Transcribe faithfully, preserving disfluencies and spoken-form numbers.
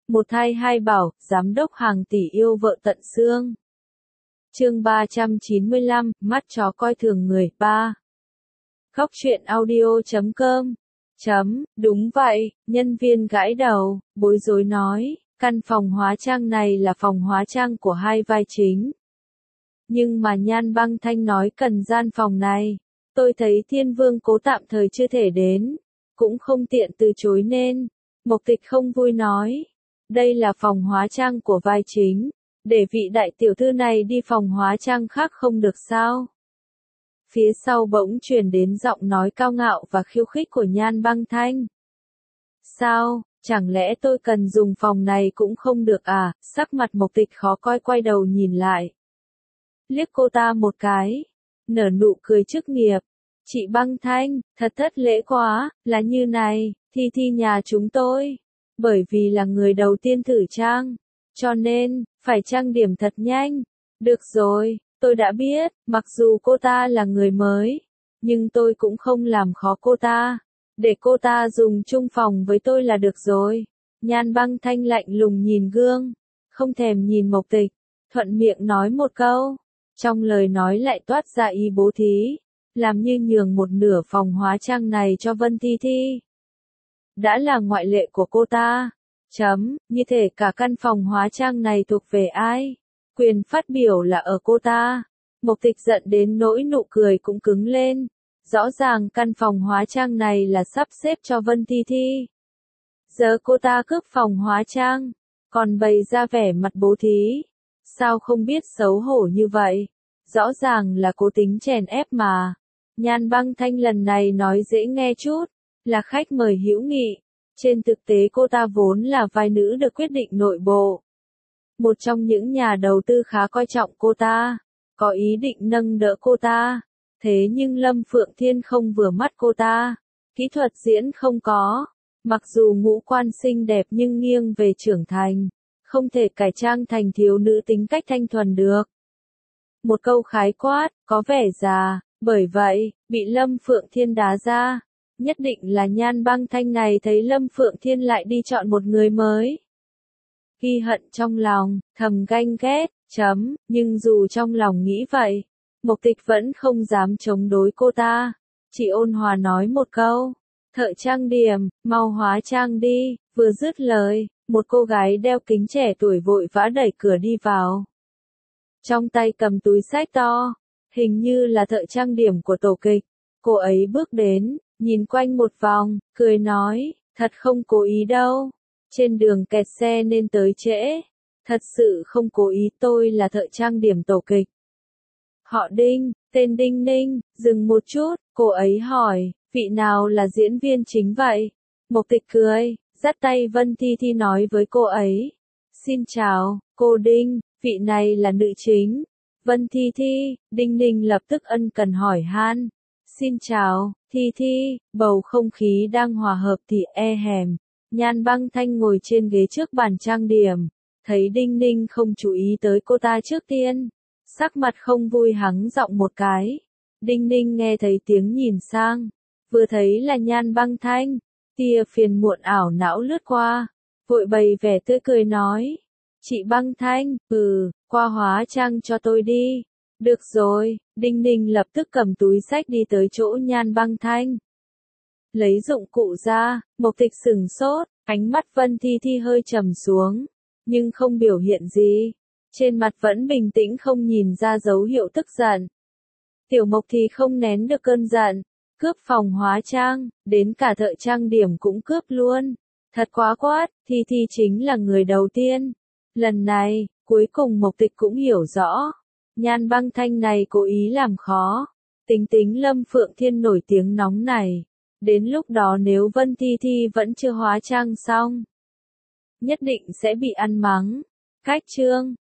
Một thai hai bảo, giám đốc hàng tỷ yêu vợ tận xương. Chương ba trăm chín mươi lăm, mắt chó coi thường người, ba. Khóc chuyện audio chấm com. Chấm, đúng vậy, nhân viên gãi đầu, bối rối nói, căn phòng hóa trang này là phòng hóa trang của hai vai chính. Nhưng mà Nhan Băng Thanh nói cần gian phòng này. Tôi thấy Thiên Vương Cố tạm thời chưa thể đến, cũng không tiện từ chối nên. Mộc Tịch không vui nói, đây là phòng hóa trang của vai chính, để vị đại tiểu thư này đi phòng hóa trang khác không được sao? Phía sau bỗng truyền đến giọng nói cao ngạo và khiêu khích của Nhan Băng Thanh. Sao, chẳng lẽ tôi cần dùng phòng này cũng không được à? Sắc mặt Mộc Tịch khó coi quay đầu nhìn lại. Liếc cô ta một cái, nở nụ cười chức nghiệp. Chị Băng Thanh, thật thất lễ quá, là như này, Thi Thi nhà chúng tôi. Bởi vì là người đầu tiên thử trang, cho nên, phải trang điểm thật nhanh. Được rồi, tôi đã biết, mặc dù cô ta là người mới, nhưng tôi cũng không làm khó cô ta. Để cô ta dùng chung phòng với tôi là được rồi. Nhan Băng Thanh lạnh lùng nhìn gương, không thèm nhìn Mộc Tịch, thuận miệng nói một câu. Trong lời nói lại toát ra ý bố thí, làm như nhường một nửa phòng hóa trang này cho Vân Thi Thi. Đã là ngoại lệ của cô ta. Chấm, như thể cả căn phòng hóa trang này thuộc về ai? Quyền phát biểu là ở cô ta. Mộc Tịch giận đến nỗi nụ cười cũng cứng lên. Rõ ràng căn phòng hóa trang này là sắp xếp cho Vân Thi Thi. Giờ cô ta cướp phòng hóa trang, còn bày ra vẻ mặt bố thí. Sao không biết xấu hổ như vậy? Rõ ràng là cố tính chèn ép mà. Nhan Băng Thanh lần này nói dễ nghe chút, là khách mời hữu nghị. Trên thực tế cô ta vốn là vai nữ được quyết định nội bộ. Một trong những nhà đầu tư khá coi trọng cô ta, có ý định nâng đỡ cô ta. Thế nhưng Lâm Phượng Thiên không vừa mắt cô ta. Kỹ thuật diễn không có. Mặc dù ngũ quan xinh đẹp nhưng nghiêng về trưởng thành. Không thể cải trang thành thiếu nữ tính cách thanh thuần được. Một câu khái quát, có vẻ già, bởi vậy, bị Lâm Phượng Thiên đá ra. Nhất định là Nhan Băng Thanh này thấy Lâm Phượng Thiên lại đi chọn một người mới. Ghi hận trong lòng, thầm ganh ghét, chấm, nhưng dù trong lòng nghĩ vậy, Mộc Tịch vẫn không dám chống đối cô ta. Chỉ ôn hòa nói một câu, thợ trang điểm, mau hóa trang đi, vừa dứt lời, một cô gái đeo kính trẻ tuổi vội vã đẩy cửa đi vào. Trong tay cầm túi xách to, hình như là thợ trang điểm của tổ kịch. Cô ấy bước đến, nhìn quanh một vòng, cười nói, thật không cố ý đâu. Trên đường kẹt xe nên tới trễ. Thật sự không cố ý, tôi là thợ trang điểm tổ kịch. Họ Đinh, tên Đinh Ninh, dừng một chút, cô ấy hỏi, vị nào là diễn viên chính vậy? Mộc Tịch cười, dắt tay Vân Thi Thi nói với cô ấy. Xin chào, cô Đinh, vị này là nữ chính. Vân Thi Thi, Đinh Ninh lập tức ân cần hỏi han. Xin chào, Thi Thi, bầu không khí đang hòa hợp thì e hèm. Nhan Băng Thanh ngồi trên ghế trước bàn trang điểm, thấy Đinh Ninh không chú ý tới cô ta trước tiên. Sắc mặt không vui hắng giọng một cái. Đinh Ninh nghe thấy tiếng nhìn sang, vừa thấy là Nhan Băng Thanh, tia phiền muộn ảo não lướt qua, vội bày vẻ tươi cười nói. Chị Băng Thanh, ừ, qua hóa trang cho tôi đi. Được rồi, Đinh Ninh lập tức cầm túi xách đi tới chỗ Nhan Băng Thanh. Lấy dụng cụ ra, Mộc Tịch sửng sốt, ánh mắt Vân Thi Thi hơi trầm xuống, nhưng không biểu hiện gì. Trên mặt vẫn bình tĩnh không nhìn ra dấu hiệu tức giận. Tiểu Mộc thì không nén được cơn giận, cướp phòng hóa trang, đến cả thợ trang điểm cũng cướp luôn. Thật quá quát, Thi Thi chính là người đầu tiên. Lần này, cuối cùng Mộc Tịch cũng hiểu rõ. Nhan Băng Thanh này cố ý làm khó. Tính tính Lâm Phượng Thiên nổi tiếng nóng này. Đến lúc đó nếu Vân Thi Thi vẫn chưa hóa trang xong, nhất định sẽ bị ăn mắng. Cách chương